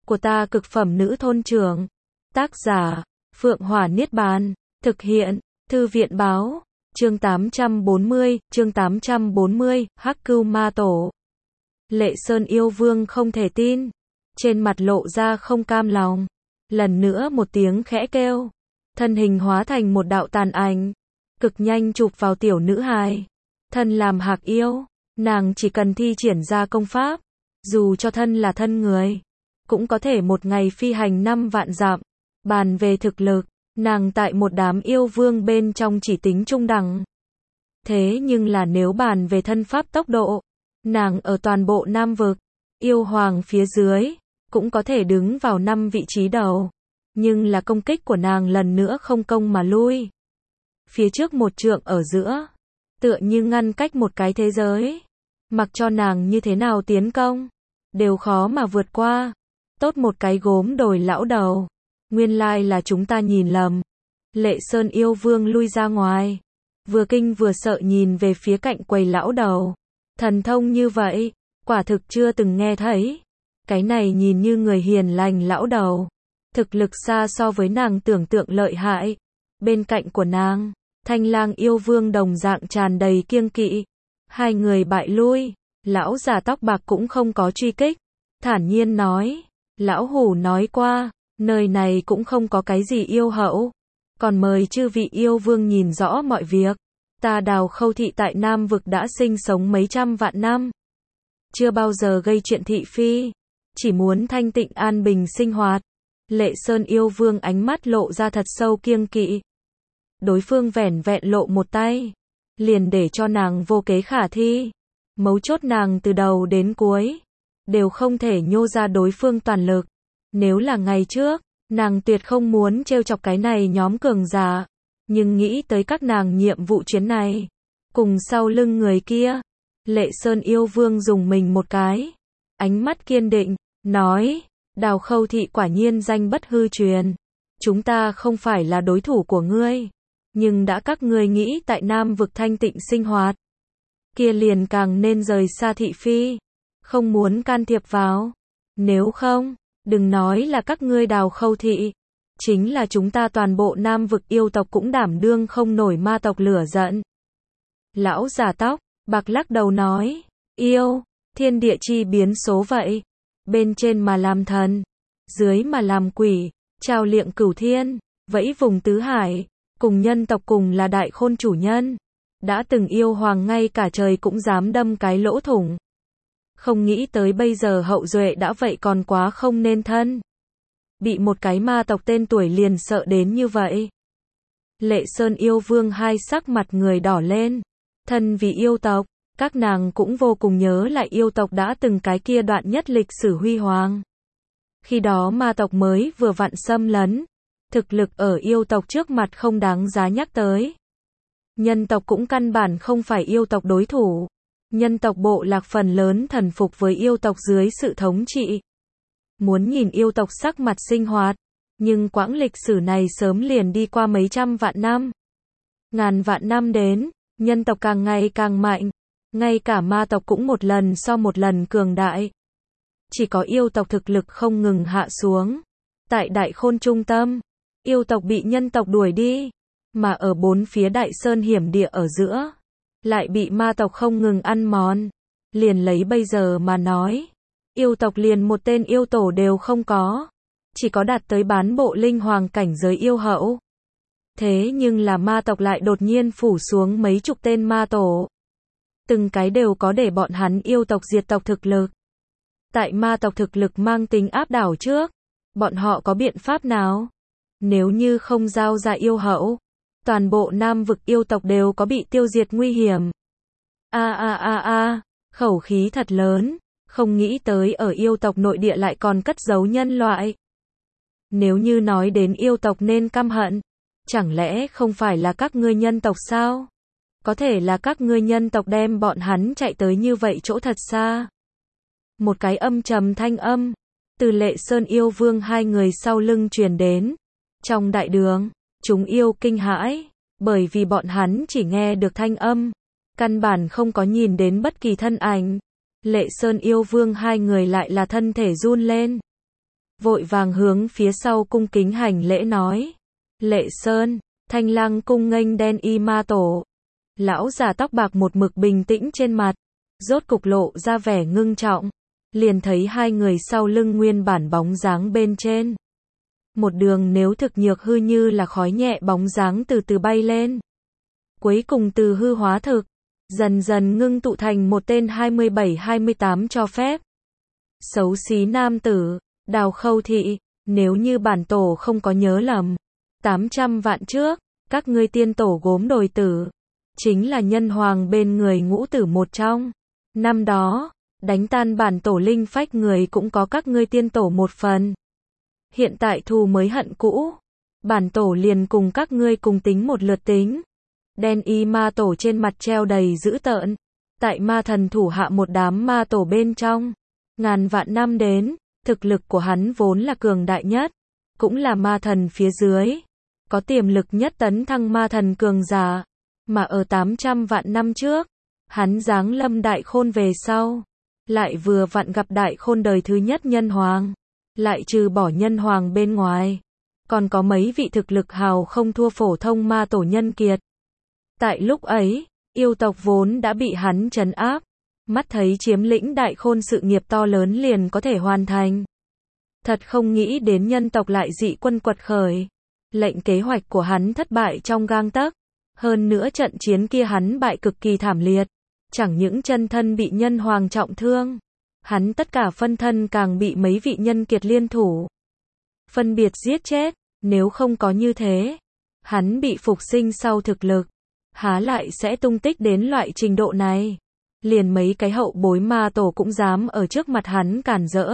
của ta cực phẩm nữ thôn trưởng. Tác giả, Phượng Hỏa Niết Bàn. Thực hiện, Thư viện báo. Chương 840, Hắc Cưu Ma Tổ. Lệ Sơn yêu vương không thể tin. Trên mặt lộ ra không cam lòng. Lần nữa một tiếng khẽ kêu. Thân hình hóa thành một đạo tàn ảnh. Cực nhanh chụp vào tiểu nữ hài. Thân làm hạc yêu. Nàng chỉ cần thi triển ra công pháp. Dù cho thân là thân người. Cũng có thể một ngày phi hành 5 vạn dặm. Bàn về thực lực. Nàng tại một đám yêu vương bên trong chỉ tính trung đẳng. Thế nhưng là nếu bàn về thân pháp tốc độ. Nàng ở toàn bộ Nam Vực. Yêu hoàng phía dưới. Cũng có thể đứng vào 5 vị trí đầu. Nhưng là công kích của nàng lần nữa không công mà lui. Phía trước một trượng ở giữa. Tựa như ngăn cách một cái thế giới. Mặc cho nàng như thế nào tiến công. Đều khó mà vượt qua. Tốt một cái gốm đồi lão đầu. Nguyên lai là chúng ta nhìn lầm. Lệ Sơn yêu vương lui ra ngoài. Vừa kinh vừa sợ nhìn về phía cạnh quầy lão đầu. Thần thông như vậy. Quả thực chưa từng nghe thấy. Cái này nhìn như người hiền lành lão đầu. Thực lực xa so với nàng tưởng tượng lợi hại. Bên cạnh của nàng, Thanh Lang yêu vương đồng dạng tràn đầy kiêng kỵ. Hai người bại lui, lão già tóc bạc cũng không có truy kích. Thản nhiên nói, lão hủ nói qua, nơi này cũng không có cái gì yêu hậu. Còn mời chư vị yêu vương nhìn rõ mọi việc. Ta Đào Khâu thị tại Nam Vực đã sinh sống mấy trăm vạn năm. Chưa bao giờ gây chuyện thị phi. Chỉ muốn thanh tịnh an bình sinh hoạt. Lệ Sơn yêu vương ánh mắt lộ ra thật sâu kiêng kỵ. Đối phương vẻn vẹn lộ một tay. Liền để cho nàng vô kế khả thi. Mấu chốt nàng từ đầu đến cuối. Đều không thể nhô ra đối phương toàn lực. Nếu là ngày trước, nàng tuyệt không muốn trêu chọc cái này nhóm cường giả. Nhưng nghĩ tới các nàng nhiệm vụ chuyến này. Cùng sau lưng người kia. Lệ Sơn yêu vương dùng mình một cái. Ánh mắt kiên định, nói. Đào Khâu thị quả nhiên danh bất hư truyền. Chúng ta không phải là đối thủ của ngươi. Nhưng đã các ngươi nghĩ tại Nam Vực thanh tịnh sinh hoạt. Kia liền càng nên rời xa thị phi. Không muốn can thiệp vào. Nếu không, đừng nói là các ngươi Đào Khâu thị. Chính là chúng ta toàn bộ Nam Vực yêu tộc cũng đảm đương không nổi ma tộc lửa giận. Lão già tóc bạc lắc đầu nói. Yêu, thiên địa chi biến số vậy. Bên trên mà làm thần, dưới mà làm quỷ, trao liệng cửu thiên, vẫy vùng tứ hải, cùng nhân tộc cùng là đại khôn chủ nhân. Đã từng yêu hoàng ngay cả trời cũng dám đâm cái lỗ thủng. Không nghĩ tới bây giờ hậu duệ đã vậy còn quá không nên thân. Bị một cái ma tộc tên tuổi liền sợ đến như vậy. Lệ Sơn yêu vương hai sắc mặt người đỏ lên. Thân vì yêu tộc. Các nàng cũng vô cùng nhớ lại yêu tộc đã từng cái kia đoạn nhất lịch sử huy hoàng. Khi đó ma tộc mới vừa vặn xâm lấn. Thực lực ở yêu tộc trước mặt không đáng giá nhắc tới. Nhân tộc cũng căn bản không phải yêu tộc đối thủ. Nhân tộc bộ lạc phần lớn thần phục với yêu tộc dưới sự thống trị. Muốn nhìn yêu tộc sắc mặt sinh hoạt. Nhưng quãng lịch sử này sớm liền đi qua mấy trăm vạn năm. Ngàn vạn năm đến, nhân tộc càng ngày càng mạnh. Ngay cả ma tộc cũng một lần so một lần cường đại. Chỉ có yêu tộc thực lực không ngừng hạ xuống. Tại Đại Khôn trung tâm, yêu tộc bị nhân tộc đuổi đi. Mà ở bốn phía Đại Sơn hiểm địa ở giữa, lại bị ma tộc không ngừng ăn mòn. Liền lấy bây giờ mà nói, yêu tộc liền một tên yêu tổ đều không có. Chỉ có đạt tới bán bộ linh hoàng cảnh giới yêu hậu. Thế nhưng là ma tộc lại đột nhiên phủ xuống mấy chục tên ma tổ. Từng cái đều có để bọn hắn yêu tộc diệt tộc thực lực. Tại ma tộc thực lực mang tính áp đảo trước, bọn họ có biện pháp nào? Nếu như không giao ra yêu hậu, toàn bộ Nam Vực yêu tộc đều có bị tiêu diệt nguy hiểm. Khẩu khí thật lớn, không nghĩ tới ở yêu tộc nội địa lại còn cất giấu nhân loại. Nếu như nói đến yêu tộc nên căm hận, chẳng lẽ không phải là các ngươi nhân tộc sao? Có thể là các ngươi nhân tộc đem bọn hắn chạy tới như vậy chỗ thật xa. Một cái âm trầm thanh âm, từ Lệ Sơn yêu vương hai người sau lưng truyền đến. Trong đại đường, chúng yêu kinh hãi, bởi vì bọn hắn chỉ nghe được thanh âm, căn bản không có nhìn đến bất kỳ thân ảnh. Lệ Sơn yêu vương hai người lại là thân thể run lên. vội vàng hướng phía sau cung kính hành lễ nói. Lệ Sơn, Thanh Lang cung nghênh đen y ma tổ. Lão già tóc bạc một mực bình tĩnh trên mặt, rốt cục lộ ra vẻ ngưng trọng, liền thấy hai người sau lưng nguyên bản bóng dáng bên trên. Một đường nếu thực nhược hư như là khói nhẹ bóng dáng từ từ bay lên. Cuối cùng từ hư hóa thực, dần dần ngưng tụ thành một tên 27-28 cho phép. Xấu xí nam tử, Đào Khâu Thị, nếu như bản tổ không có nhớ lầm, 800 vạn trước, các ngươi tiên tổ gốm đồi tử, chính là nhân hoàng bên người ngũ tử một trong. Năm đó, đánh tan bản tổ linh phách người cũng có các ngươi tiên tổ một phần. Hiện tại thù mới hận cũ, bản tổ liền cùng các ngươi cùng tính một lượt tính. Đen y ma tổ trên mặt treo đầy dữ tợn, tại ma thần thủ hạ một đám ma tổ bên trong. Ngàn vạn năm đến, thực lực của hắn vốn là cường đại nhất, cũng là ma thần phía dưới, có tiềm lực nhất tấn thăng ma thần cường giả, mà ở 800 vạn năm trước, hắn giáng lâm đại khôn về sau, lại vừa vặn gặp đại khôn đời thứ nhất nhân hoàng, lại trừ bỏ nhân hoàng bên ngoài, còn có mấy vị thực lực hào không thua phổ thông ma tổ nhân kiệt. Tại lúc ấy, yêu tộc vốn đã bị hắn trấn áp, mắt thấy chiếm lĩnh đại khôn sự nghiệp to lớn liền có thể hoàn thành. Thật không nghĩ đến nhân tộc lại dị quân quật khởi, lệnh kế hoạch của hắn thất bại trong gang tấc. Hơn nữa trận chiến kia hắn bại cực kỳ thảm liệt, chẳng những chân thân bị nhân hoàng trọng thương, hắn tất cả phân thân càng bị mấy vị nhân kiệt liên thủ phân biệt giết chết, nếu không có như thế, hắn bị phục sinh sau thực lực, há lại sẽ tung tích đến loại trình độ này. Liền mấy cái hậu bối ma tổ cũng dám ở trước mặt hắn cản rỡ.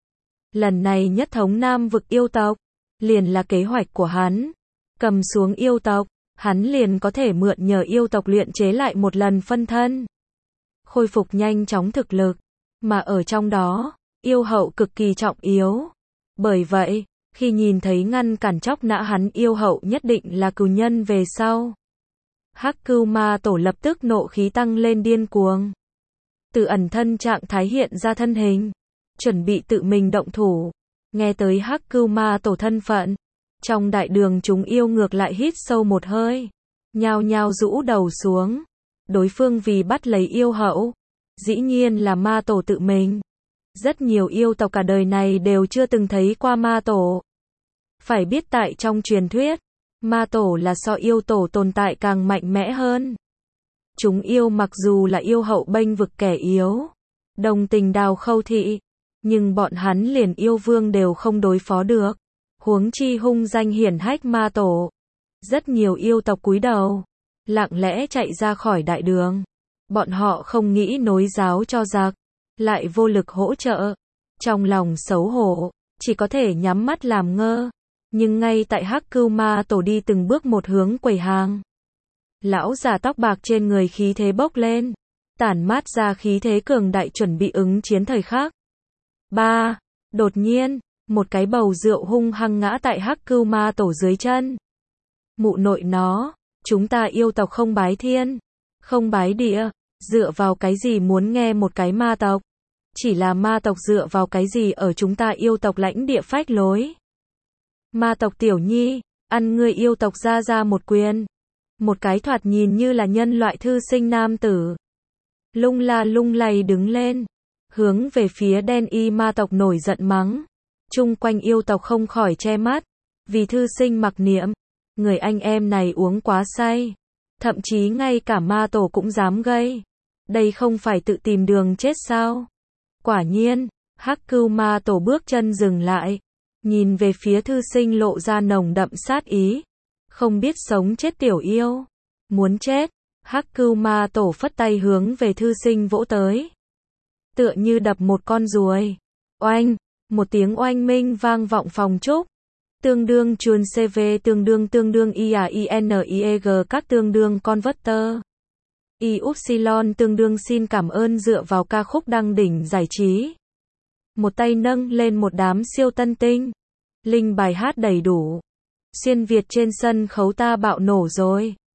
Lần này nhất thống Nam vực yêu tộc, liền là kế hoạch của hắn, cầm xuống yêu tộc, hắn liền có thể mượn nhờ yêu tộc luyện chế lại một lần phân thân, khôi phục nhanh chóng thực lực, mà ở trong đó, yêu hậu cực kỳ trọng yếu. Bởi vậy, khi nhìn thấy ngăn cản chóc nã hắn yêu hậu nhất định là cừu nhân về sau, Hắc Cưu Ma Tổ lập tức nộ khí tăng lên điên cuồng. Từ ẩn thân trạng thái hiện ra thân hình, chuẩn bị tự mình động thủ. Nghe tới Hắc Cưu Ma Tổ thân phận, trong đại đường chúng yêu ngược lại hít sâu một hơi, nhao nhao rũ đầu xuống. Đối phương vì bắt lấy yêu hậu, dĩ nhiên là ma tổ tự mình. Rất nhiều yêu tộc cả đời này đều chưa từng thấy qua ma tổ. Phải biết tại trong truyền thuyết, ma tổ là so yêu tổ tồn tại càng mạnh mẽ hơn. Chúng yêu mặc dù là yêu hậu bênh vực kẻ yếu, đồng tình Đào Khâu Thị, nhưng bọn hắn liền yêu vương đều không đối phó được, huống chi hung danh hiển hách ma tổ. Rất nhiều yêu tộc cúi đầu, lặng lẽ chạy ra khỏi đại đường. Bọn họ không nghĩ nối giáo cho giặc, lại vô lực hỗ trợ. Trong lòng xấu hổ, chỉ có thể nhắm mắt làm ngơ. Nhưng ngay tại Hắc Cưu Ma Tổ đi từng bước một hướng quầy hàng, lão già tóc bạc trên người khí thế bốc lên, tản mát ra khí thế cường đại chuẩn bị ứng chiến thời khắc. Đột nhiên, một cái bầu rượu hung hăng ngã tại Hắc Cưu Ma Tổ dưới chân. Mụ nội nó, chúng ta yêu tộc không bái thiên, không bái địa, dựa vào cái gì muốn nghe một cái ma tộc? Chỉ là ma tộc dựa vào cái gì ở chúng ta yêu tộc lãnh địa phách lối? Ma tộc tiểu nhi, ăn ngươi yêu tộc ra một quyền. Một cái thoạt nhìn như là nhân loại thư sinh nam tử, lung la lung lay đứng lên, hướng về phía đen y ma tộc nổi giận mắng. Chung quanh yêu tộc không khỏi che mắt, vì thư sinh mặc niệm, người anh em này uống quá say, thậm chí ngay cả ma tổ cũng dám gây. Đây không phải tự tìm đường chết sao? Quả nhiên, Hắc Cưu Ma Tổ bước chân dừng lại, nhìn về phía thư sinh lộ ra nồng đậm sát ý. Không biết sống chết tiểu yêu, muốn chết. Hắc Cưu Ma Tổ phất tay hướng về thư sinh vỗ tới, tựa như đập một con ruồi. Oanh, một tiếng oanh minh vang vọng phòng trúc. Tương đương chuồn CV tương đương IAINIEG các tương đương converter. Y-Upsilon tương đương xin cảm ơn dựa vào ca khúc đăng đỉnh giải trí. Một tay nâng lên một đám siêu tân tinh. Linh bài hát đầy đủ. Xuyên Việt trên sân khấu ta bạo nổ rồi.